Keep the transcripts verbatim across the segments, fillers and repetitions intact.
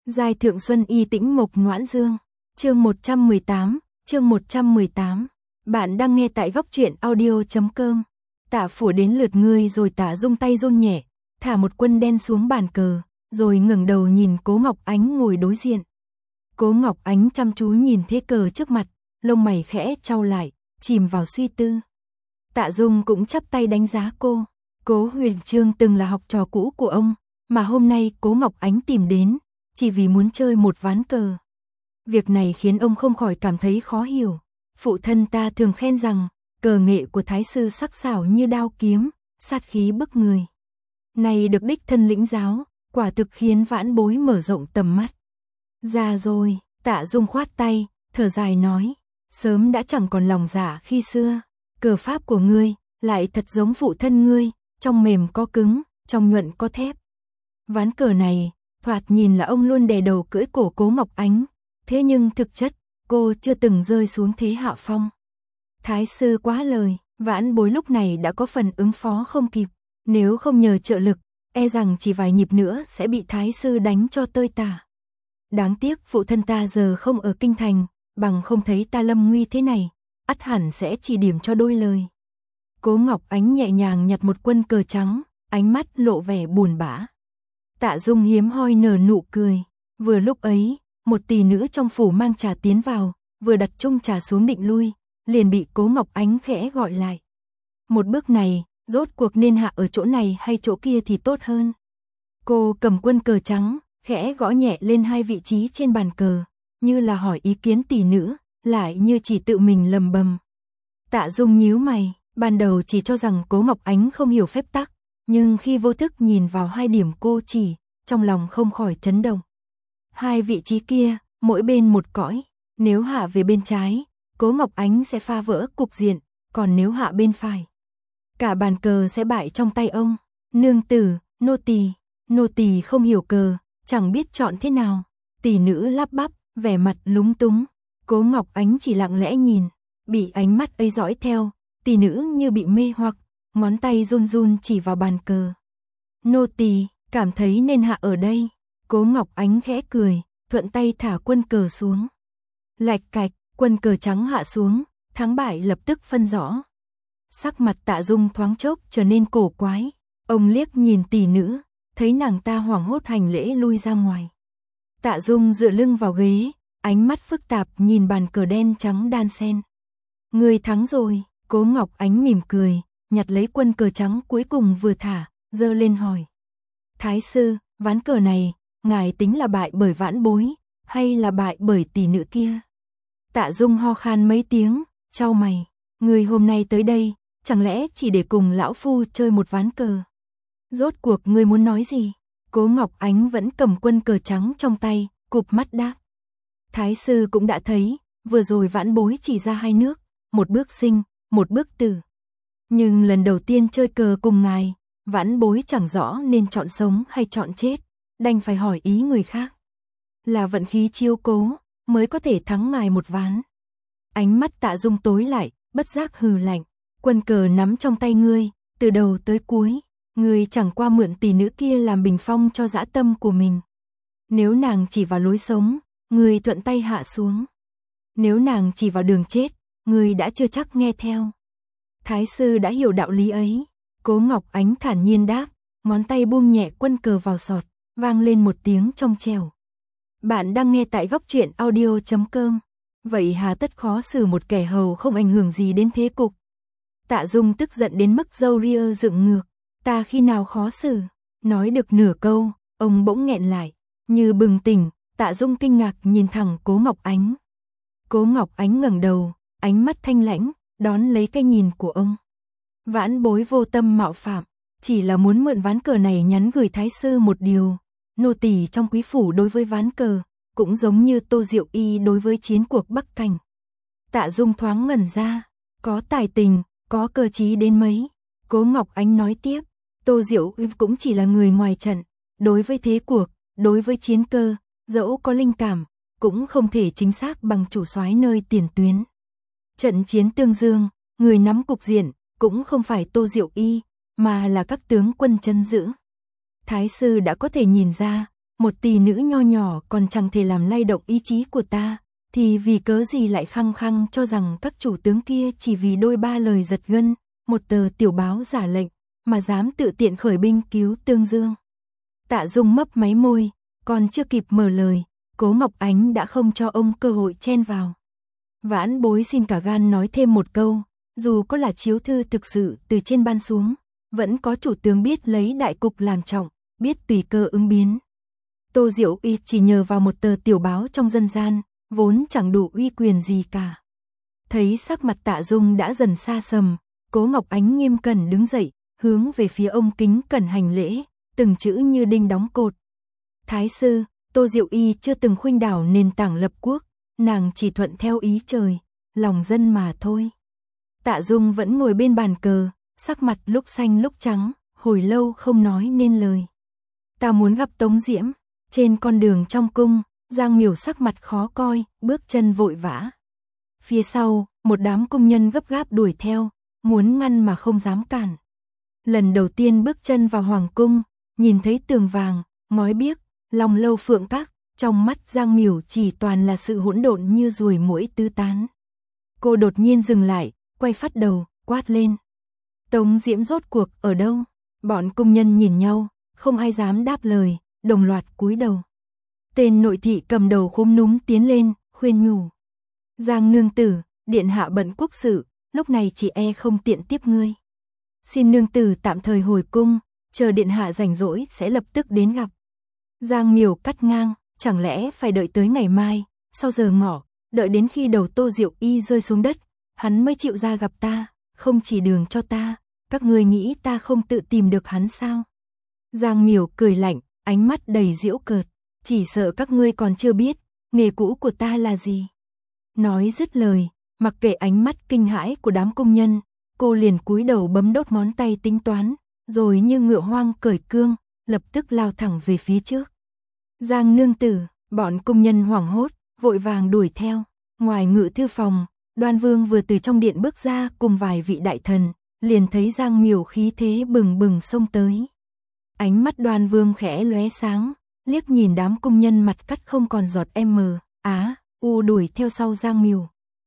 Giai Thượng Xuân Y Tĩnh Mộc Noãn Dương. Chương một trăm mười tám, chương một trăm mười tám. Bạn đang nghe tại góc truyện audio chấm com. Tạ Phủ đến lượt ngươi rồi. Tạ Dung tay run nhẹ, thả một quân đen xuống bàn cờ, rồi ngẩng đầu nhìn Cố Ngọc Ánh ngồi đối diện. Cố Ngọc Ánh chăm chú nhìn thế cờ trước mặt, lông mày khẽ chau lại, chìm vào suy tư. Tạ Dung cũng chắp tay đánh giá cô. Cố Huyền Trương từng là học trò cũ của ông, mà hôm nay Cố Ngọc Ánh tìm đến, chỉ vì muốn chơi một ván cờ. Việc này khiến ông không khỏi cảm thấy khó hiểu. Phụ thân ta thường khen rằng, cờ nghệ của thái sư sắc sảo như đao kiếm, sát khí bức người. Này được đích thân lĩnh giáo, quả thực khiến vãn bối mở rộng tầm mắt. Già rồi, Tạ Dung khoát tay, thở dài nói, sớm đã chẳng còn lòng dạ khi xưa. Cờ pháp của ngươi, lại thật giống phụ thân ngươi, trong mềm có cứng, trong nhuận có thép. Ván cờ này, thoạt nhìn là ông luôn đè đầu cưỡi cổ Cố Ngọc Ánh, thế nhưng thực chất, cô chưa từng rơi xuống thế hạ phong. Thái sư quá lời, vãn bối lúc này đã có phần ứng phó không kịp, nếu không nhờ trợ lực, e rằng chỉ vài nhịp nữa sẽ bị thái sư đánh cho tơi tả. Đáng tiếc phụ thân ta giờ không ở kinh thành, bằng không thấy ta lâm nguy thế này, ắt hẳn sẽ chỉ điểm cho đôi lời. Cố Ngọc Ánh nhẹ nhàng nhặt một quân cờ trắng, ánh mắt lộ vẻ buồn bã. Tạ Dung hiếm hoi nở nụ cười. Vừa lúc ấy, một tỷ nữ trong phủ mang trà tiến vào, vừa đặt chung trà xuống định lui, liền bị Cố Ngọc Ánh khẽ gọi lại. Một bước này, rốt cuộc nên hạ ở chỗ này hay chỗ kia thì tốt hơn. Cô cầm quân cờ trắng, khẽ gõ nhẹ lên hai vị trí trên bàn cờ, như là hỏi ý kiến tỷ nữ, lại như chỉ tự mình lầm bầm. Tạ Dung nhíu mày, ban đầu chỉ cho rằng Cố Ngọc Ánh không hiểu phép tắc, nhưng khi vô thức nhìn vào hai điểm cô chỉ, trong lòng không khỏi chấn động. Hai vị trí kia, mỗi bên một cõi, nếu hạ về bên trái, Cố Ngọc Ánh sẽ phá vỡ cục diện, còn nếu hạ bên phải, cả bàn cờ sẽ bại trong tay ông. Nương tử, nô tỳ, nô tỳ không hiểu cờ, chẳng biết chọn thế nào. Tỷ nữ lắp bắp, vẻ mặt lúng túng. Cố Ngọc Ánh chỉ lặng lẽ nhìn, bị ánh mắt ấy dõi theo, tỷ nữ như bị mê hoặc, ngón tay run run chỉ vào bàn cờ. Nô tỳ cảm thấy nên hạ ở đây. Cố Ngọc Ánh khẽ cười, thuận tay thả quân cờ xuống. Lạch cạch, quân cờ trắng hạ xuống, thắng bại lập tức phân rõ. Sắc mặt Tạ Dung thoáng chốc trở nên cổ quái. Ông liếc nhìn tỷ nữ, thấy nàng ta hoảng hốt hành lễ lui ra ngoài. Tạ Dung dựa lưng vào ghế, ánh mắt phức tạp nhìn bàn cờ đen trắng đan xen. Người thắng rồi. Cố Ngọc Ánh mỉm cười, nhặt lấy quân cờ trắng cuối cùng vừa thả, giơ lên hỏi. Thái sư, ván cờ này, ngài tính là bại bởi vãn bối, hay là bại bởi tỷ nữ kia? Tạ Dung ho khan mấy tiếng, chau mày. Người hôm nay tới đây, chẳng lẽ chỉ để cùng lão phu chơi một ván cờ? Rốt cuộc ngươi muốn nói gì? Cố Ngọc Ánh vẫn cầm quân cờ trắng trong tay, cụp mắt đáp. Thái sư cũng đã thấy, vừa rồi vãn bối chỉ ra hai nước, một bước sinh, một bước tử. Nhưng lần đầu tiên chơi cờ cùng ngài, vãn bối chẳng rõ nên chọn sống hay chọn chết, đành phải hỏi ý người khác. Là vận khí chiếu cố, mới có thể thắng ngài một ván. Ánh mắt Tạ Dung tối lại, bất giác hừ lạnh. Quân cờ nắm trong tay ngươi, từ đầu tới cuối, ngươi chẳng qua mượn tỷ nữ kia làm bình phong cho dã tâm của mình. Nếu nàng chỉ vào lối sống, ngươi thuận tay hạ xuống. Nếu nàng chỉ vào đường chết, ngươi đã chưa chắc nghe theo. Thái sư đã hiểu đạo lý ấy. Cố Ngọc Ánh thản nhiên đáp, ngón tay buông nhẹ quân cờ vào sọt, vang lên một tiếng trong trẻo. Bạn đang nghe tại góc truyện audio chấm com. Vậy hà tất khó xử một kẻ hầu không ảnh hưởng gì đến thế cục? Tạ Dung tức giận đến mức râu ria dựng ngược. Ta khi nào khó xử? Nói được nửa câu, ông bỗng nghẹn lại. Như bừng tỉnh, Tạ Dung kinh ngạc nhìn thẳng Cố Ngọc Ánh. Cố Ngọc Ánh ngẩng đầu, ánh mắt thanh lãnh, đón lấy cái nhìn của ông. Vãn bối vô tâm mạo phạm, chỉ là muốn mượn ván cờ này nhắn gửi thái sư một điều. Nô tỳ trong quý phủ đối với ván cờ, cũng giống như Tô Diệu Y đối với chiến cuộc Bắc Cảnh. Tạ Dung thoáng ngẩn ra, có tài tình, có cơ trí đến mấy. Cố Ngọc Ánh nói tiếp, Tô Diệu Y cũng chỉ là người ngoài trận, đối với thế cuộc, đối với chiến cơ, dẫu có linh cảm, cũng không thể chính xác bằng chủ soái nơi tiền tuyến. Trận chiến Tương Dương, người nắm cục diện, cũng không phải Tô Diệu Y, mà là các tướng quân chân giữ. Thái sư đã có thể nhìn ra, một tỷ nữ nho nhỏ còn chẳng thể làm lay động ý chí của ta, thì vì cớ gì lại khăng khăng cho rằng các chủ tướng kia chỉ vì đôi ba lời giật gân, một tờ tiểu báo giả lệnh, mà dám tự tiện khởi binh cứu Tương Dương. Tạ Dung mấp máy môi, còn chưa kịp mở lời, Cố Ngọc Ánh đã không cho ông cơ hội chen vào. Vãn Bối xin cả gan nói thêm một câu, dù có là chiếu thư thực sự từ trên ban xuống, vẫn có chủ tướng biết lấy đại cục làm trọng, biết tùy cơ ứng biến. Tô Diệu Y chỉ nhờ vào một tờ tiểu báo trong dân gian, vốn chẳng đủ uy quyền gì cả. Thấy sắc mặt Tạ Dung đã dần xa sầm, Cố Ngọc Ánh nghiêm cẩn đứng dậy, hướng về phía ông kính cẩn hành lễ, từng chữ như đinh đóng cột. Thái sư, Tô Diệu Y chưa từng khuynh đảo nền tảng lập quốc, nàng chỉ thuận theo ý trời, lòng dân mà thôi. Tạ Dung vẫn ngồi bên bàn cờ, sắc mặt lúc xanh lúc trắng, hồi lâu không nói nên lời. Ta muốn gặp Tống Diễm. Trên con đường trong cung, Giang Miểu sắc mặt khó coi, bước chân vội vã. Phía sau, một đám cung nhân gấp gáp đuổi theo, muốn ngăn mà không dám cản. Lần đầu tiên bước chân vào hoàng cung, nhìn thấy tường vàng, ngói biếc, long lâu phượng các, trong mắt Giang Miểu chỉ toàn là sự hỗn độn như ruồi muỗi tứ tán. Cô đột nhiên dừng lại, quay phát đầu, quát lên. Tống Diễm rốt cuộc ở đâu? Bọn cung nhân nhìn nhau, không ai dám đáp lời, đồng loạt cúi đầu. Tên nội thị cầm đầu khúm núm tiến lên, khuyên nhủ. Giang nương tử, điện hạ bận quốc sự, lúc này chị e không tiện tiếp ngươi. Xin nương tử tạm thời hồi cung, chờ điện hạ rảnh rỗi sẽ lập tức đến gặp. Giang Miểu cắt ngang, chẳng lẽ phải đợi tới ngày mai, sau giờ ngọ, đợi đến khi đầu Tô Diệu Y rơi xuống đất, hắn mới chịu ra gặp ta, không chỉ đường cho ta, các ngươi nghĩ ta không tự tìm được hắn sao? Giang Miểu cười lạnh, ánh mắt đầy giễu cợt, chỉ sợ các ngươi còn chưa biết, nghề cũ của ta là gì. Nói dứt lời, mặc kệ ánh mắt kinh hãi của đám công nhân, cô liền cúi đầu bấm đốt ngón tay tính toán, rồi như ngựa hoang cởi cương, lập tức lao thẳng về phía trước. Giang nương tử, bọn công nhân hoảng hốt, vội vàng đuổi theo. Ngoài ngự thư phòng, Đoan Vương vừa từ trong điện bước ra cùng vài vị đại thần, liền thấy Giang Miểu khí thế bừng bừng xông tới. Ánh mắt Đoan Vương khẽ lóe sáng, liếc nhìn đám công nhân mặt cắt không còn giọt m, á, u đuổi theo sau Giang Miểu.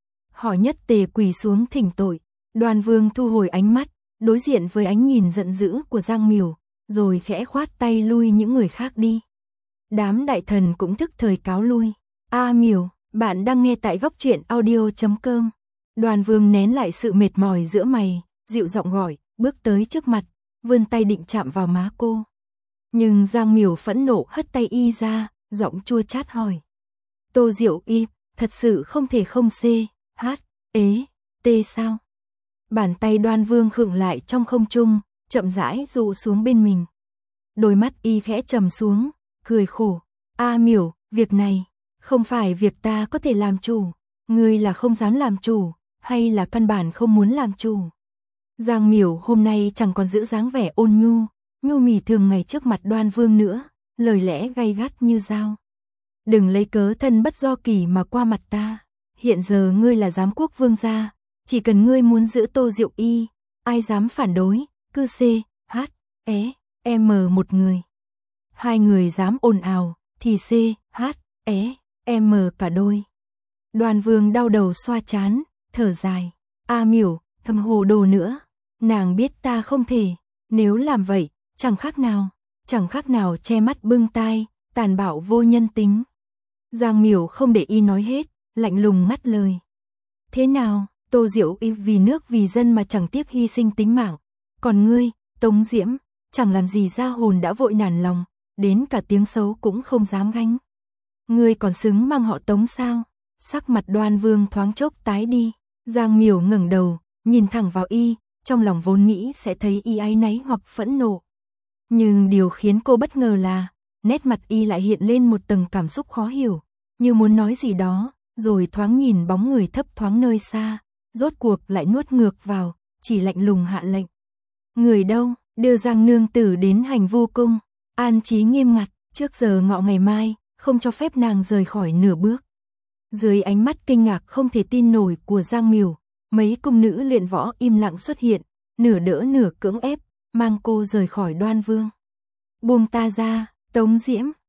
Họ nhất tề quỳ xuống thỉnh tội. Đoan Vương thu hồi ánh mắt, đối diện với ánh nhìn giận dữ của Giang Miểu, rồi khẽ khoát tay lui những người khác đi. Đám đại thần cũng thức thời cáo lui. A Miểu, bạn đang nghe tại góc truyện audio chấm com. Đoan Vương nén lại sự mệt mỏi giữa mày, dịu giọng gọi, bước tới trước mặt, vươn tay định chạm vào má cô. Nhưng Giang Miểu phẫn nộ hất tay y ra, giọng chua chát hỏi. Tô Diệu Y, thật sự không thể không xê, hát, ế, tê sao? Bàn tay Đoan Vương khựng lại trong không trung, chậm rãi dụ xuống bên mình. Đôi mắt y khẽ trầm xuống, cười khổ. A Miểu, việc này, không phải việc ta có thể làm chủ. Ngươi là không dám làm chủ, hay là căn bản không muốn làm chủ? Giang Miểu hôm nay chẳng còn giữ dáng vẻ ôn nhu, nhu mì thường ngày trước mặt Đoan Vương nữa, lời lẽ gay gắt như dao. Đừng lấy cớ thân bất do kỳ mà qua mặt ta. Hiện giờ ngươi là giám quốc vương gia, chỉ cần ngươi muốn giữ Tô Diệu Y, ai dám phản đối, cứ c, h, e, m một người. Hai người dám ồn ào, thì c, h, e, m cả đôi. Đoan Vương đau đầu xoa chán, thở dài. A Miểu, thầm hồ đồ nữa. Nàng biết ta không thể, nếu làm vậy, chẳng khác nào, chẳng khác nào che mắt bưng tai, tàn bạo vô nhân tính. Giang Miểu không để y nói hết, lạnh lùng ngắt lời. Thế nào, Tô Diệu Y vì nước vì dân mà chẳng tiếc hy sinh tính mạng. Còn ngươi, Tống Diễm, chẳng làm gì ra hồn đã vội nản lòng, đến cả tiếng xấu cũng không dám gánh. Ngươi còn xứng mang họ Tống sao? Sắc mặt Đoan Vương thoáng chốc tái đi. Giang Miểu ngẩng đầu, nhìn thẳng vào y, trong lòng vốn nghĩ sẽ thấy y áy náy hoặc phẫn nộ. Nhưng điều khiến cô bất ngờ là, nét mặt y lại hiện lên một tầng cảm xúc khó hiểu, như muốn nói gì đó, rồi thoáng nhìn bóng người thấp thoáng nơi xa, rốt cuộc lại nuốt ngược vào, chỉ lạnh lùng hạ lệnh. Người đâu, đưa Giang nương tử đến hành vu cung, an trí nghiêm ngặt, trước giờ ngọ ngày mai, không cho phép nàng rời khỏi nửa bước. Dưới ánh mắt kinh ngạc không thể tin nổi của Giang Miểu, mấy cung nữ luyện võ im lặng xuất hiện, nửa đỡ nửa cưỡng ép, mang cô rời khỏi Đoan Vương. Buông ta ra, Tống Diễm,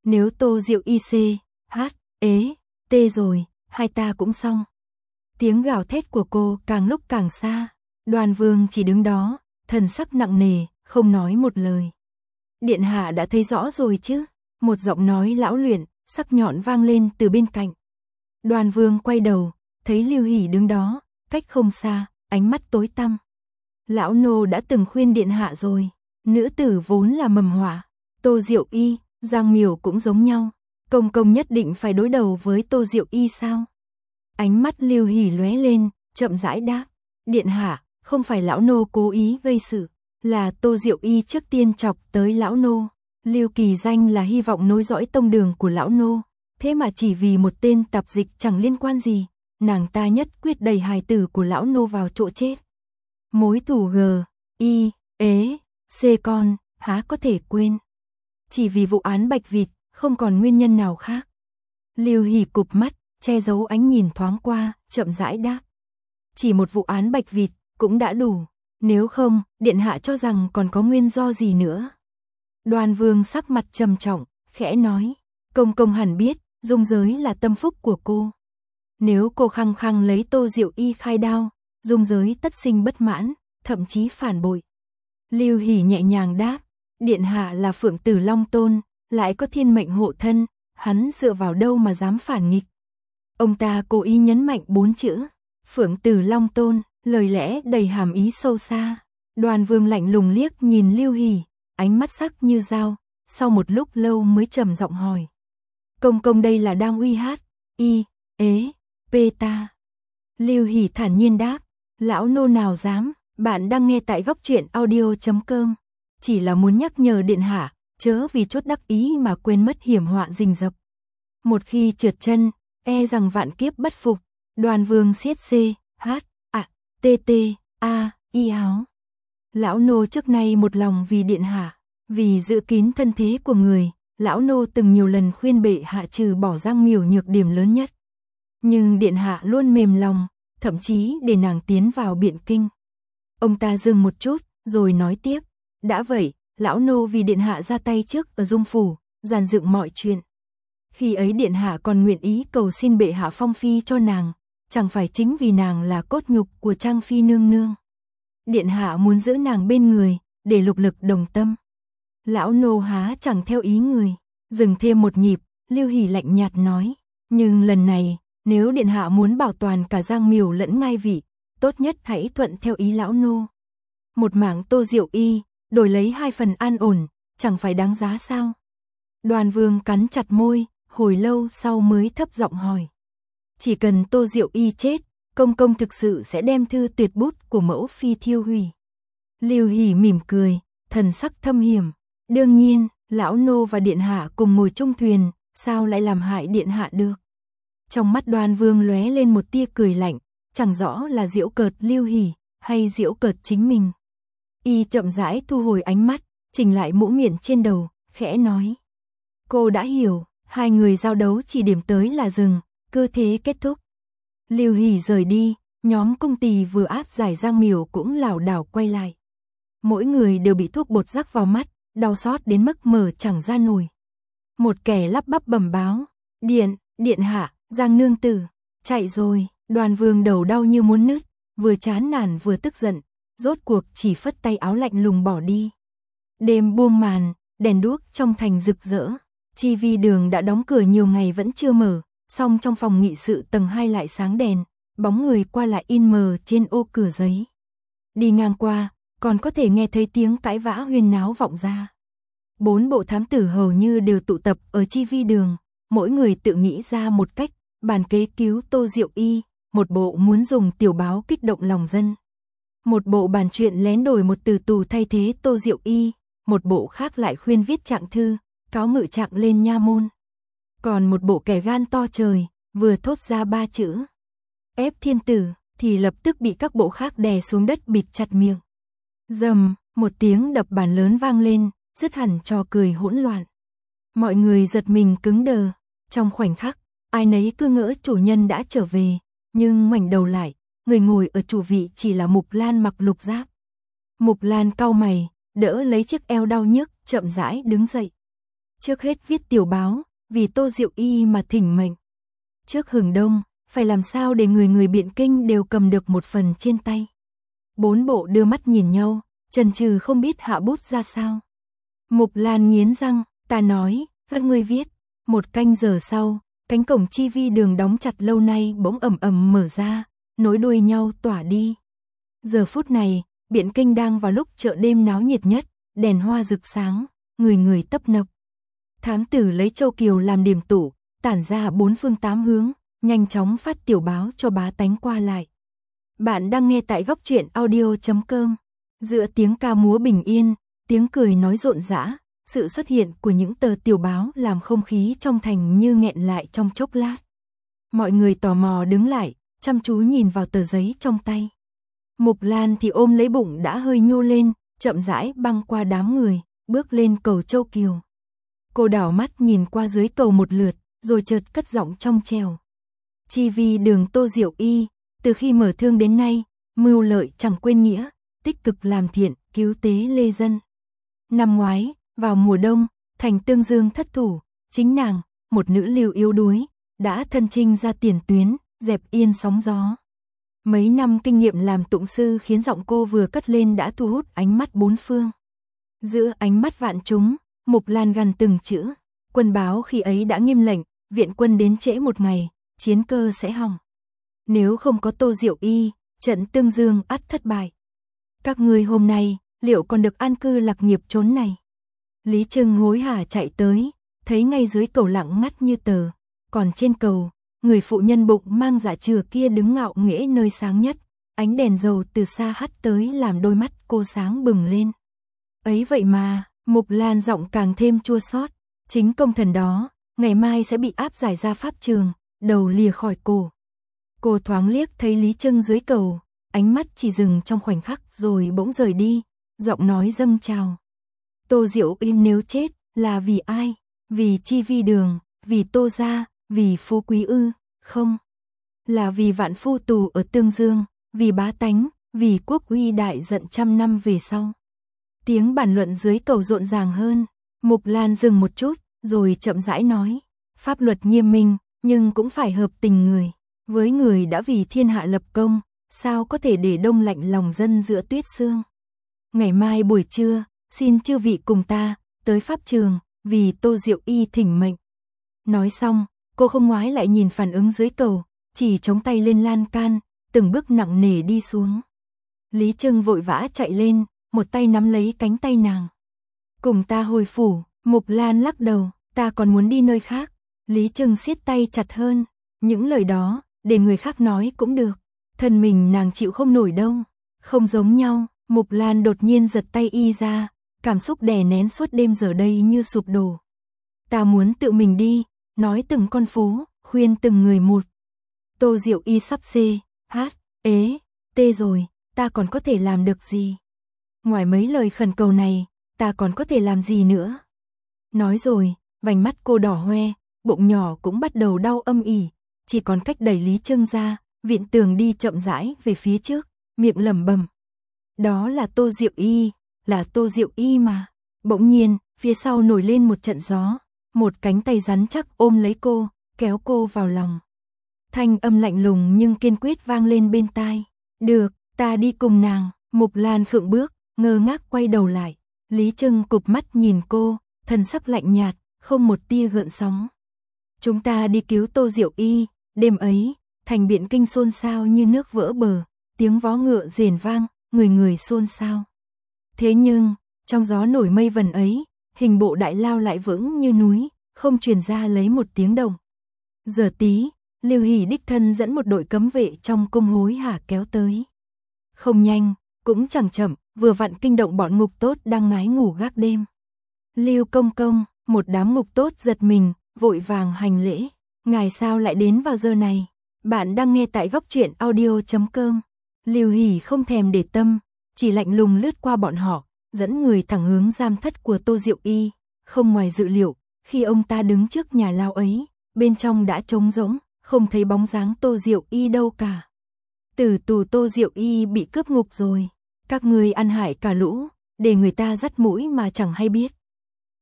Nếu Tô Diệu Y c, hát, ế, tê rồi, hai ta cũng xong. Tiếng gào thét của cô càng lúc càng xa. Đoàn Vương chỉ đứng đó, thần sắc nặng nề, không nói một lời. Điện hạ đã thấy rõ rồi chứ? Một giọng nói lão luyện, sắc nhọn vang lên từ bên cạnh. Đoàn Vương quay đầu, thấy Lưu Hỷ đứng đó, cách không xa, ánh mắt tối tăm. Lão nô đã từng khuyên điện hạ rồi, nữ tử vốn là mầm họa. Tô Diệu Y, Giang Miểu cũng giống nhau. Công công nhất định phải đối đầu với Tô Diệu Y sao? Ánh mắt Lưu Hỷ lóe lên, chậm rãi đáp. Điện hạ, không phải lão nô cố ý gây sự, là Tô Diệu Y trước tiên chọc tới lão nô. Lưu Kỳ Danh là hy vọng nối dõi tông đường của lão nô, thế mà chỉ vì một tên tạp dịch chẳng liên quan gì, nàng ta nhất quyết đẩy hài tử của lão nô vào chỗ chết. Mối thù G, Y, ế, C con, há có thể quên. Chỉ vì vụ án Bạch Vịt, không còn nguyên nhân nào khác. Lưu Hỷ cụp mắt, che giấu ánh nhìn thoáng qua, chậm rãi đáp. Chỉ một vụ án Bạch Vịt, cũng đã đủ. Nếu không, điện hạ cho rằng còn có nguyên do gì nữa. Đoàn Vương sắc mặt trầm trọng, khẽ nói. Công công hẳn biết, Dung Giới là tâm phúc của cô. Nếu cô khăng khăng lấy Tô Diệu Y khai đao, Dung Giới tất sinh bất mãn, thậm chí phản bội. Lưu Hỷ nhẹ nhàng đáp. Điện hạ là Phượng Tử Long Tôn, lại có thiên mệnh hộ thân, hắn dựa vào đâu mà dám phản nghịch. Ông ta cố ý nhấn mạnh bốn chữ. Phượng Tử Long Tôn, lời lẽ đầy hàm ý sâu xa. Đoàn Vương lạnh lùng liếc nhìn Lưu Hỷ, ánh mắt sắc như dao, sau một lúc lâu mới trầm giọng hỏi. Công công đây là đang uy hát, y, ế, pê ta. Lưu Hỷ thản nhiên đáp, lão nô nào dám, bạn đang nghe tại góc truyện audio chấm com. Chỉ là muốn nhắc nhở điện hạ, chớ vì chút đắc ý mà quên mất hiểm họa rình rập. Một khi trượt chân, e rằng vạn kiếp bất phục. Đoàn Vương siết c, h, a, t t, a, y áo. Lão nô trước nay một lòng vì điện hạ, vì giữ kín thân thế của người, lão nô từng nhiều lần khuyên bệ hạ trừ bỏ Giang Miểu nhược điểm lớn nhất. Nhưng điện hạ luôn mềm lòng, thậm chí để nàng tiến vào Biện Kinh. Ông ta dừng một chút, rồi nói tiếp. Đã vậy, lão nô vì điện hạ ra tay trước ở Dung Phủ, dàn dựng mọi chuyện. Khi ấy điện hạ còn nguyện ý cầu xin bệ hạ phong phi cho nàng, chẳng phải chính vì nàng là cốt nhục của Trang Phi nương nương. Điện hạ muốn giữ nàng bên người, để lục lực đồng tâm. Lão nô há chẳng theo ý người. Dừng thêm một nhịp, Lưu Hỷ lạnh nhạt nói. Nhưng lần này, nếu điện hạ muốn bảo toàn cả Giang Miểu lẫn ngai vị, tốt nhất hãy thuận theo ý lão nô. Một mảng Tô Diệu Y, đổi lấy hai phần an ổn, chẳng phải đáng giá sao? Đoàn Vương cắn chặt môi, hồi lâu sau mới thấp giọng hỏi. Chỉ cần Tô Diệu Y chết, công công thực sự sẽ đem thư tuyệt bút của mẫu phi thiêu hủy. Lưu Hỷ mỉm cười, thần sắc thâm hiểm. Đương nhiên, lão nô và điện hạ cùng ngồi chung thuyền, sao lại làm hại điện hạ được? Trong mắt Đoàn Vương lóe lên một tia cười lạnh, chẳng rõ là giễu cợt Lưu Hỷ hay giễu cợt chính mình. Y chậm rãi thu hồi ánh mắt, chỉnh lại mũ miệng trên đầu, khẽ nói. Cô đã hiểu, hai người giao đấu chỉ điểm tới là dừng, cơ thế kết thúc. Lưu Hỷ rời đi, nhóm cung tỳ vừa áp giải Giang Miểu cũng lảo đảo quay lại. Mỗi người đều bị thuốc bột rắc vào mắt, đau xót đến mức mở chẳng ra nổi. Một kẻ lắp bắp bẩm báo. Điện, điện hạ, Giang nương tử, chạy rồi. Đoàn Vương đầu đau như muốn nứt, vừa chán nản vừa tức giận, rốt cuộc chỉ phất tay áo lạnh lùng bỏ đi. Đêm buông màn, đèn đuốc trong thành rực rỡ. Chi vi đường đã đóng cửa nhiều ngày vẫn chưa mở, song trong phòng nghị sự tầng hai lại sáng đèn, bóng người qua lại in mờ trên ô cửa giấy. Đi ngang qua, còn có thể nghe thấy tiếng cãi vã huyên náo vọng ra. Bốn bộ thám tử hầu như đều tụ tập ở chi vi đường, mỗi người tự nghĩ ra một cách, bàn kế cứu Tô Diệu Y, một bộ muốn dùng tiểu báo kích động lòng dân. Một bộ bàn chuyện lén đổi một từ tù thay thế Tô Diệu Y, một bộ khác lại khuyên viết trạng thư, cáo ngự trạng lên nha môn. Còn một bộ kẻ gan to trời, vừa thốt ra ba chữ ép thiên tử, thì lập tức bị các bộ khác đè xuống đất bịt chặt miệng. Rầm, một tiếng đập bàn lớn vang lên, dứt hẳn trò cười hỗn loạn. Mọi người giật mình cứng đờ, trong khoảnh khắc, ai nấy cứ ngỡ chủ nhân đã trở về, nhưng ngoảnh đầu lại, người ngồi ở chủ vị chỉ là Mục Lan mặc lục giáp. Mục Lan cau mày, đỡ lấy chiếc eo đau nhức, chậm rãi đứng dậy. Trước hết viết tiểu báo, vì Tô Diệu Y mà thỉnh mệnh. Trước hừng đông, phải làm sao để người người Biện Kinh đều cầm được một phần trên tay. Bốn bộ đưa mắt nhìn nhau, chần chừ không biết hạ bút ra sao. Mục Lan nghiến răng, ta nói, các ngươi viết. Một canh giờ sau, cánh cổng chi vi đường đóng chặt lâu nay bỗng ầm ầm mở ra, nối đuôi nhau tỏa đi. Giờ phút này, Biện Kinh đang vào lúc chợ đêm náo nhiệt nhất, đèn hoa rực sáng, người người tấp nập. Thám tử lấy châu kiều làm điểm tủ, tản ra bốn phương tám hướng, nhanh chóng phát tiểu báo cho bá tánh qua lại. Bạn đang nghe tại góc truyện audio chấm com. Giữa tiếng ca múa bình yên, tiếng cười nói rộn rã, sự xuất hiện của những tờ tiểu báo làm không khí trong thành như nghẹn lại trong chốc lát. Mọi người tò mò đứng lại, chăm chú nhìn vào tờ giấy trong tay. Mục Lan thì ôm lấy bụng đã hơi nhô lên, chậm rãi băng qua đám người, bước lên cầu châu kiều. Cô đảo mắt nhìn qua dưới cầu một lượt, rồi chợt cất giọng trong trèo. Chi vi đường Tô Diệu Y, từ khi mở thương đến nay, mưu lợi chẳng quên nghĩa, tích cực làm thiện, cứu tế lê dân. Năm ngoái, vào mùa đông, thành Tương Dương thất thủ, chính nàng, một nữ lưu yếu đuối, đã thân chinh ra tiền tuyến, dẹp yên sóng gió. Mấy năm kinh nghiệm làm tụng sư khiến giọng cô vừa cất lên đã thu hút ánh mắt bốn phương. Giữa ánh mắt vạn chúng, Mục Lan gằn từng chữ, quân báo khi ấy đã nghiêm lệnh, viện quân đến trễ một ngày, chiến cơ sẽ hỏng. Nếu không có Tô Diệu Y, trận Tương Dương ắt thất bại. Các ngươi hôm nay, liệu còn được an cư lạc nghiệp chốn này? Lý Trưng hối hả chạy tới, thấy ngay dưới cầu lặng ngắt như tờ, còn trên cầu, người phụ nhân bụng mang dạ chừa kia đứng ngạo nghễ nơi sáng nhất, ánh đèn dầu từ xa hắt tới làm đôi mắt cô sáng bừng lên. Ấy vậy mà, Mục Lan giọng càng thêm chua xót, chính công thần đó, ngày mai sẽ bị áp giải ra pháp trường, đầu lìa khỏi cổ. Cô thoáng liếc thấy Lý Trưng dưới cầu, ánh mắt chỉ dừng trong khoảnh khắc rồi bỗng rời đi, giọng nói dâng trào. Tô Diệu Y nếu chết, là vì ai? Vì chi vi đường, vì Tô gia, vì phú quý ư? Không. Là vì vạn phu tù ở Tương Dương, vì bá tánh, vì quốc uy đại giận trăm năm về sau. Tiếng bàn luận dưới cầu rộn ràng hơn, Mục Lan dừng một chút, rồi chậm rãi nói. Pháp luật nghiêm minh, nhưng cũng phải hợp tình người. Với người đã vì thiên hạ lập công, sao có thể để đông lạnh lòng dân giữa tuyết sương. Ngày mai buổi trưa, xin chư vị cùng ta, tới pháp trường, vì Tô Diệu Y thỉnh mệnh. Nói xong, cô không ngoái lại nhìn phản ứng dưới cầu, chỉ chống tay lên lan can, từng bước nặng nề đi xuống. Lý Trưng vội vã chạy lên, một tay nắm lấy cánh tay nàng. Cùng ta hồi phủ. Mục Lan lắc đầu, ta còn muốn đi nơi khác. Lý Trưng siết tay chặt hơn, những lời đó, để người khác nói cũng được. Thân mình nàng chịu không nổi đâu. Không giống nhau, Mục Lan đột nhiên giật tay y ra, cảm xúc đè nén suốt đêm giờ đây như sụp đổ. Ta muốn tự mình đi, nói từng con phố, khuyên từng người một. Tô Diệu Y sắp xê, hát, ế, tê rồi, ta còn có thể làm được gì? Ngoài mấy lời khẩn cầu này, ta còn có thể làm gì nữa? Nói rồi, vành mắt cô đỏ hoe, bụng nhỏ cũng bắt đầu đau âm ỉ, chỉ còn cách đẩy Lý Trưng ra, viện tường đi chậm rãi về phía trước, miệng lẩm bẩm. Đó là Tô Diệu Y, là Tô Diệu Y mà. Bỗng nhiên, phía sau nổi lên một trận gió, một cánh tay rắn chắc ôm lấy cô, kéo cô vào lòng. Thanh âm lạnh lùng nhưng kiên quyết vang lên bên tai. Được, ta đi cùng nàng. Mục Lan khựng bước, ngơ ngác quay đầu lại. Lý Trưng cụp mắt nhìn cô, thần sắc lạnh nhạt, không một tia gợn sóng. Chúng ta đi cứu Tô Diệu Y. Đêm ấy, thành Biện Kinh xôn xao như nước vỡ bờ, tiếng vó ngựa rền vang, người người xôn xao. Thế nhưng, trong gió nổi mây vần ấy, hình bộ đại lao lại vững như núi, không truyền ra lấy một tiếng động. Giờ tí, Lưu Hỷ đích thân dẫn một đội cấm vệ trong cung hối hả kéo tới. Không nhanh, cũng chẳng chậm, vừa vặn kinh động bọn ngục tốt đang ngái ngủ gác đêm. Lưu công công, một đám ngục tốt giật mình, vội vàng hành lễ. Ngài sao lại đến vào giờ này? Bạn đang nghe tại góc truyện audio chấm com. Lưu Hỷ không thèm để tâm, chỉ lạnh lùng lướt qua bọn họ, dẫn người thẳng hướng giam thất của Tô Diệu Y. Không ngoài dự liệu, khi ông ta đứng trước nhà lao ấy, bên trong đã trống rỗng, không thấy bóng dáng Tô Diệu Y đâu cả. Tử tù Tô Diệu Y bị cướp ngục rồi, các ngươi ăn hại cả lũ, để người ta dắt mũi mà chẳng hay biết.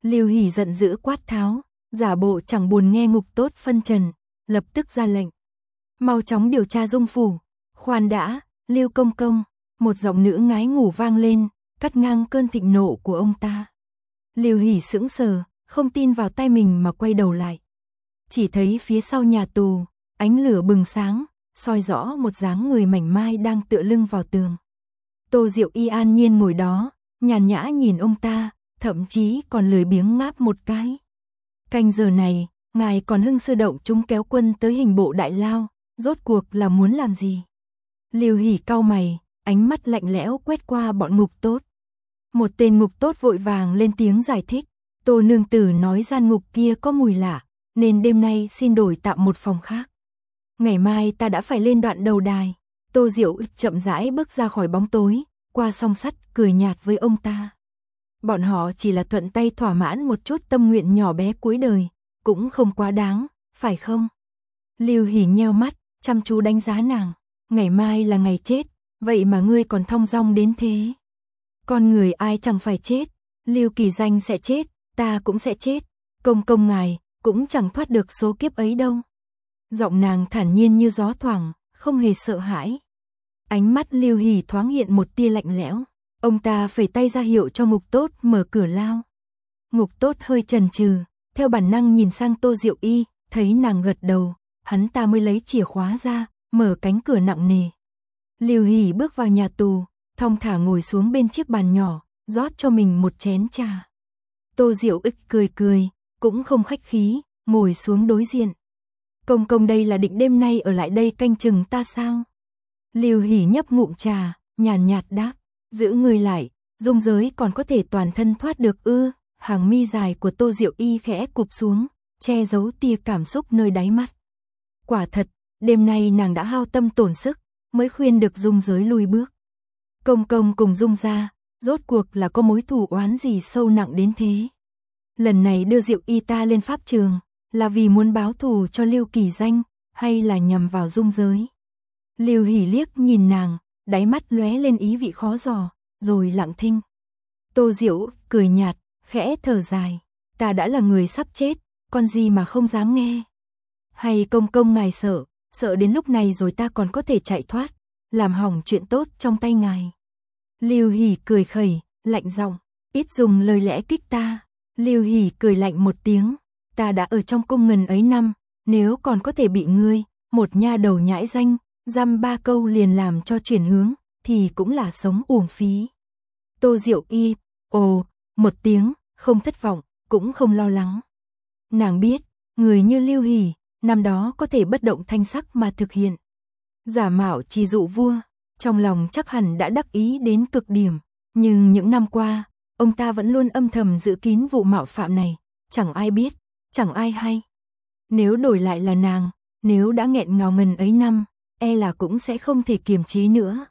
Lưu Hỷ giận dữ quát tháo, giả bộ chẳng buồn nghe Ngục Tốt phân trần, lập tức ra lệnh. Mau chóng điều tra Dung phủ. Khoan đã, Lưu công công, một giọng nữ ngái ngủ vang lên, cắt ngang cơn thịnh nộ của ông ta. Lưu Hỷ sững sờ, không tin vào tai mình mà quay đầu lại. Chỉ thấy phía sau nhà tù, ánh lửa bừng sáng, soi rõ một dáng người mảnh mai đang tựa lưng vào tường. Tô Diệu Y an nhiên ngồi đó, nhàn nhã nhìn ông ta, thậm chí còn lười biếng ngáp một cái. Canh giờ này, ngài còn hưng sư động chúng kéo quân tới hình bộ đại lao, rốt cuộc là muốn làm gì? Lưu Hỷ cau mày, ánh mắt lạnh lẽo quét qua bọn Ngục Tốt. Một tên Ngục Tốt vội vàng lên tiếng giải thích, Tô nương tử nói gian ngục kia có mùi lạ, nên đêm nay xin đổi tạm một phòng khác. Ngày mai ta đã phải lên đoạn đầu đài. Tô Diệu chậm rãi bước ra khỏi bóng tối, qua song sắt cười nhạt với ông ta. Bọn họ chỉ là thuận tay thỏa mãn một chút tâm nguyện nhỏ bé cuối đời, cũng không quá đáng, phải không? Lưu Hỷ nheo mắt, chăm chú đánh giá nàng. Ngày mai là ngày chết, vậy mà ngươi còn thong dong đến thế. Con người ai chẳng phải chết, Lưu Kỳ Danh sẽ chết, ta cũng sẽ chết, công công ngài cũng chẳng thoát được số kiếp ấy đâu. Giọng nàng thản nhiên như gió thoảng, không hề sợ hãi. Ánh mắt Lưu Hỷ thoáng hiện một tia lạnh lẽo. Ông ta phẩy tay ra hiệu cho Ngục Tốt mở cửa lao. Ngục Tốt hơi chần chừ, theo bản năng nhìn sang Tô Diệu Y, thấy nàng gật đầu, hắn ta mới lấy chìa khóa ra, mở cánh cửa nặng nề. Lưu Hỷ bước vào nhà tù, thong thả ngồi xuống bên chiếc bàn nhỏ, rót cho mình một chén trà. Tô Diệu ức cười cười, cũng không khách khí, ngồi xuống đối diện. Công công đây là định đêm nay ở lại đây canh chừng ta sao? Lưu Hỷ nhấp ngụm trà, nhàn nhạt đáp, giữ người lại, Dung giới còn có thể toàn thân thoát được ư? Hàng mi dài của Tô Diệu Y khẽ cụp xuống, che giấu tia cảm xúc nơi đáy mắt. Quả thật, đêm nay nàng đã hao tâm tổn sức, mới khuyên được Dung giới lui bước. Công công cùng Dung gia, rốt cuộc là có mối thù oán gì sâu nặng đến thế? Lần này đưa Diệu Y ta lên pháp trường, là vì muốn báo thù cho Lưu Kỳ Danh, hay là nhằm vào Dung giới? Lưu Hỷ liếc nhìn nàng, đáy mắt lóe lên ý vị khó dò, rồi lặng thinh. Tô Diệu cười nhạt, khẽ thở dài, ta đã là người sắp chết, con gì mà không dám nghe. Hay công công ngài sợ, sợ đến lúc này rồi ta còn có thể chạy thoát, làm hỏng chuyện tốt trong tay ngài. Lưu Hỷ cười khẩy, lạnh giọng, ít dùng lời lẽ kích ta. Lưu Hỷ cười lạnh một tiếng, ta đã ở trong cung ngần ấy năm, nếu còn có thể bị ngươi, một nha đầu nhãi danh, dăm ba câu liền làm cho chuyển hướng, thì cũng là sống uổng phí. Tô Diệu Y, ồ, một tiếng, không thất vọng, cũng không lo lắng. Nàng biết, người như Lưu Hỷ, năm đó có thể bất động thanh sắc mà thực hiện. Giả mạo trì dụ vua, trong lòng chắc hẳn đã đắc ý đến cực điểm, nhưng những năm qua, ông ta vẫn luôn âm thầm giữ kín vụ mạo phạm này, chẳng ai biết, chẳng ai hay. Nếu đổi lại là nàng, nếu đã nghẹn ngào ngần ấy năm, e là cũng sẽ không thể kiềm chế nữa.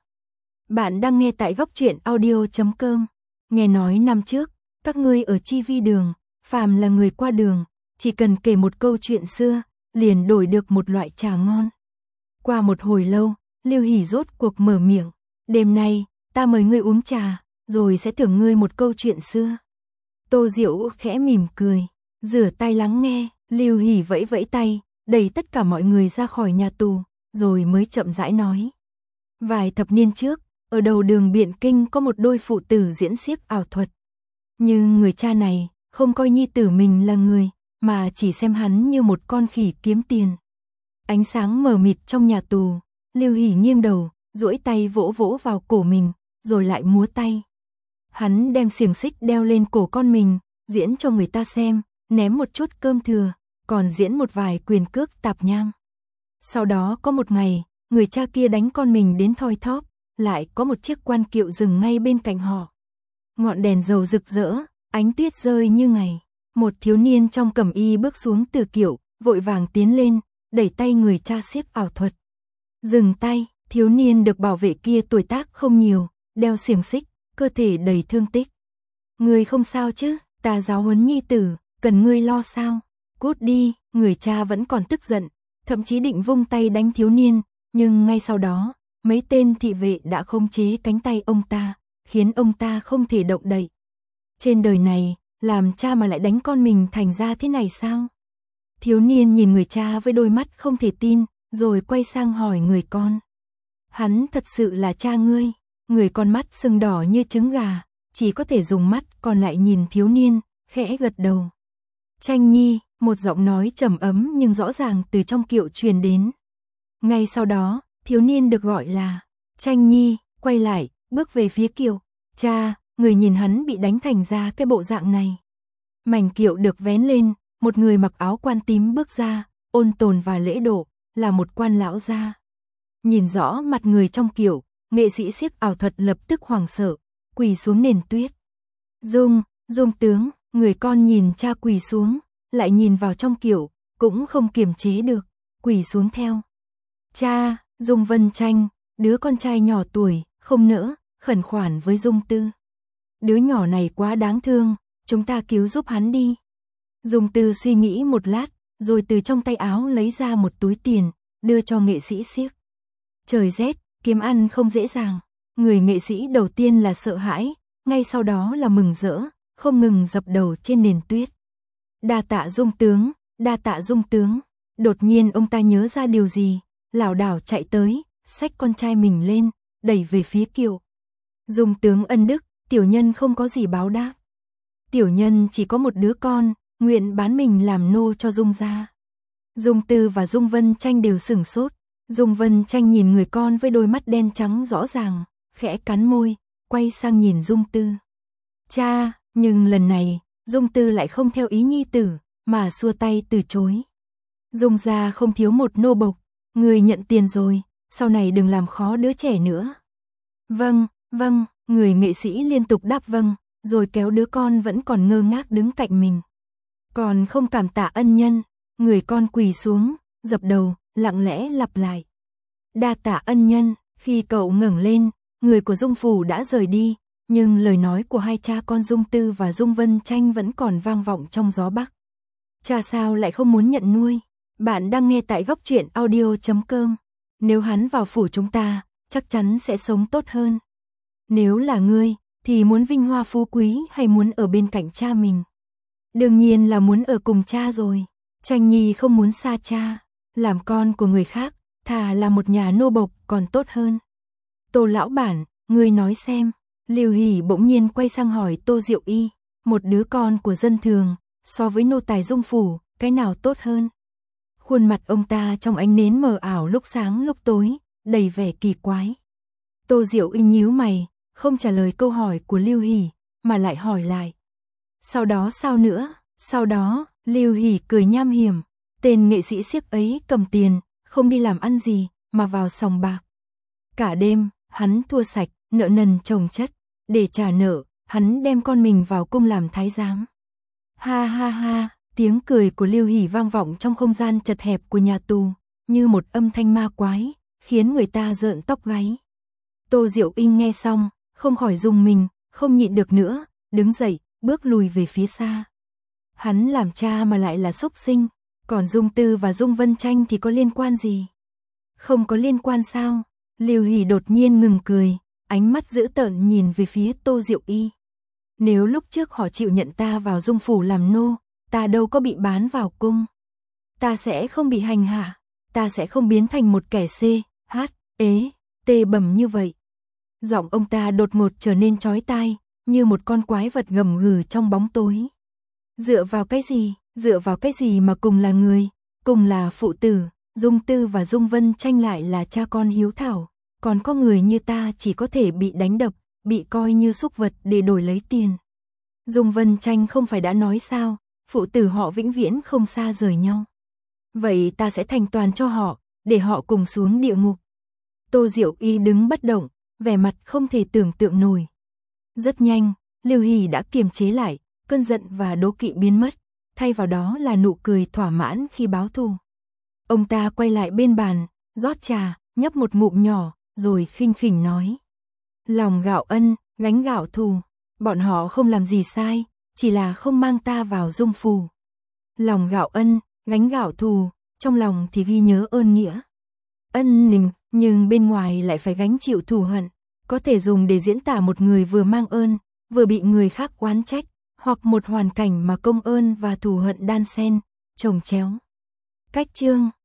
Bạn đang nghe tại góc truyện audio chấm com. Nghe nói năm trước, các ngươi ở Chi Vi đường, phàm là người qua đường, chỉ cần kể một câu chuyện xưa, liền đổi được một loại trà ngon. Qua một hồi lâu, Lưu Hỷ rốt cuộc mở miệng, đêm nay, ta mời ngươi uống trà, rồi sẽ thưởng ngươi một câu chuyện xưa. Tô Diệu khẽ mỉm cười, rửa tay lắng nghe. Lưu Hỷ vẫy vẫy tay, đẩy tất cả mọi người ra khỏi nhà tù, rồi mới chậm rãi nói. Vài thập niên trước, ở đầu đường Biện Kinh có một đôi phụ tử diễn xiếc ảo thuật. Nhưng người cha này, không coi nhi tử mình là người, mà chỉ xem hắn như một con khỉ kiếm tiền. Ánh sáng mờ mịt trong nhà tù, Lưu Hỷ nghiêng đầu, duỗi tay vỗ vỗ vào cổ mình, rồi lại múa tay. Hắn đem xiềng xích đeo lên cổ con mình, diễn cho người ta xem, ném một chút cơm thừa, còn diễn một vài quyền cước tạp nham. Sau đó có một ngày, người cha kia đánh con mình đến thoi thóp, lại có một chiếc quan kiệu dừng ngay bên cạnh họ. Ngọn đèn dầu rực rỡ, ánh tuyết rơi như ngày. Một thiếu niên trong cẩm y bước xuống từ kiệu, vội vàng tiến lên, đẩy tay người cha xiếc ảo thuật. Dừng tay, thiếu niên được bảo vệ kia tuổi tác không nhiều, đeo xiềng xích, cơ thể đầy thương tích. Ngươi không sao chứ, ta giáo huấn nhi tử, cần ngươi lo sao? Cút đi, người cha vẫn còn tức giận, thậm chí định vung tay đánh thiếu niên, nhưng ngay sau đó, mấy tên thị vệ đã khống chế cánh tay ông ta, khiến ông ta không thể động đậy. Trên đời này, làm cha mà lại đánh con mình thành ra thế này sao? Thiếu niên nhìn người cha với đôi mắt không thể tin, rồi quay sang hỏi người con. Hắn thật sự là cha ngươi? Người con mắt sưng đỏ như trứng gà, chỉ có thể dùng mắt còn lại nhìn thiếu niên, khẽ gật đầu. Tranh nhi, một giọng nói trầm ấm nhưng rõ ràng từ trong kiệu truyền đến. Ngay sau đó, thiếu niên được gọi là Tranh nhi, quay lại, bước về phía kiệu. Cha, người nhìn hắn bị đánh thành ra cái bộ dạng này. Mảnh kiệu được vén lên, một người mặc áo quan tím bước ra, ôn tồn và lễ độ, là một quan lão gia. Nhìn rõ mặt người trong kiệu, nghệ sĩ xiếc ảo thuật lập tức hoảng sợ, quỳ xuống nền tuyết. Dung, Dung tướng, người con nhìn cha quỳ xuống, lại nhìn vào trong kiệu, cũng không kiềm chế được, quỳ xuống theo. Cha, Dung Vân Tranh, đứa con trai nhỏ tuổi, không nỡ, khẩn khoản với Dung Tư. Đứa nhỏ này quá đáng thương, chúng ta cứu giúp hắn đi. Dung Tư suy nghĩ một lát, rồi từ trong tay áo lấy ra một túi tiền, đưa cho nghệ sĩ xiếc. Trời rét, kiếm ăn không dễ dàng. Người nghệ sĩ đầu tiên là sợ hãi, ngay sau đó là mừng rỡ, không ngừng dập đầu trên nền tuyết. Đa tạ Dung tướng, đa tạ Dung tướng. Đột nhiên ông ta nhớ ra điều gì, lảo đảo chạy tới, xách con trai mình lên, đẩy về phía kiệu. Dung tướng ân đức, tiểu nhân không có gì báo đáp. Tiểu nhân chỉ có một đứa con, nguyện bán mình làm nô cho Dung gia. Dung Tư và Dung Vân Tranh đều sửng sốt. Dung Vân Tranh nhìn người con với đôi mắt đen trắng rõ ràng, khẽ cắn môi, quay sang nhìn Dung Tư. Cha, nhưng lần này, Dung Tư lại không theo ý nhi tử, mà xua tay từ chối. Dung gia không thiếu một nô bộc, người nhận tiền rồi, sau này đừng làm khó đứa trẻ nữa. Vâng, vâng, người nghệ sĩ liên tục đáp vâng, rồi kéo đứa con vẫn còn ngơ ngác đứng cạnh mình. Còn không cảm tạ ân nhân, người con quỳ xuống, dập đầu, lặng lẽ lặp lại. Đa tạ ân nhân. Khi cậu ngẩng lên, người của Dung phủ đã rời đi, nhưng lời nói của hai cha con Dung Tư và Dung Vân Tranh vẫn còn vang vọng trong gió bắc. Cha sao lại không muốn nhận nuôi? Bạn đang nghe tại góc truyện audio chấm com. Nếu hắn vào phủ chúng ta, chắc chắn sẽ sống tốt hơn. Nếu là ngươi, thì muốn vinh hoa phú quý hay muốn ở bên cạnh cha mình? Đương nhiên là muốn ở cùng cha rồi. Tranh nhi không muốn xa cha, làm con của người khác, thà là một nhà nô bộc còn tốt hơn. Tô lão bản, ngươi nói xem. Lưu Hỷ bỗng nhiên quay sang hỏi Tô Diệu Y, một đứa con của dân thường, so với nô tài Dung phủ, cái nào tốt hơn? Khuôn mặt ông ta trong ánh nến mờ ảo lúc sáng lúc tối, đầy vẻ kỳ quái. Tô Diệu Y nhíu mày, không trả lời câu hỏi của Lưu Hỷ, mà lại hỏi lại. Sau đó sao nữa? Sau đó, Lưu Hỷ cười nham hiểm, tên nghệ sĩ xiếc ấy cầm tiền, không đi làm ăn gì, mà vào sòng bạc. Cả đêm, hắn thua sạch, nợ nần chồng chất, để trả nợ, hắn đem con mình vào cung làm thái giám. Ha ha ha, tiếng cười của Lưu Hỷ vang vọng trong không gian chật hẹp của nhà tù, như một âm thanh ma quái, khiến người ta rợn tóc gáy. Tô Diệu Y nghe xong, không khỏi rùng mình, không nhịn được nữa, đứng dậy, bước lùi về phía xa. Hắn làm cha mà lại là súc sinh, còn Dung Tư và Dung Vân Tranh thì có liên quan gì? Không có liên quan sao? Lưu Hỷ đột nhiên ngừng cười, ánh mắt dữ tợn nhìn về phía Tô Diệu Y. Nếu lúc trước họ chịu nhận ta vào Dung phủ làm nô, ta đâu có bị bán vào cung. Ta sẽ không bị hành hạ, ta sẽ không biến thành một kẻ C, H, ế, tê bầm như vậy. Giọng ông ta đột ngột trở nên chói tai, như một con quái vật gầm gừ trong bóng tối. Dựa vào cái gì, dựa vào cái gì mà cùng là người, cùng là phụ tử, Dung Tư và Dung Vân Tranh lại là cha con hiếu thảo, còn có người như ta chỉ có thể bị đánh đập, bị coi như súc vật để đổi lấy tiền. Dung Vân Tranh không phải đã nói sao, phụ tử họ vĩnh viễn không xa rời nhau. Vậy ta sẽ thành toàn cho họ, để họ cùng xuống địa ngục. Tô Diệu Y đứng bất động, vẻ mặt không thể tưởng tượng nổi. Rất nhanh, Lưu Hỷ đã kiềm chế lại, cơn giận và đố kỵ biến mất, thay vào đó là nụ cười thỏa mãn khi báo thù. Ông ta quay lại bên bàn, rót trà, nhấp một ngụm nhỏ, rồi khinh khỉnh nói. Lòng gạo ân, gánh gạo thù, bọn họ không làm gì sai, chỉ là không mang ta vào Dung phủ. Lòng gạo ân, gánh gạo thù, trong lòng thì ghi nhớ ơn nghĩa. Ân nình, nhưng bên ngoài lại phải gánh chịu thù hận, có thể dùng để diễn tả một người vừa mang ơn, vừa bị người khác oán trách, hoặc một hoàn cảnh mà công ơn và thù hận đan xen, chồng chéo. Cách chương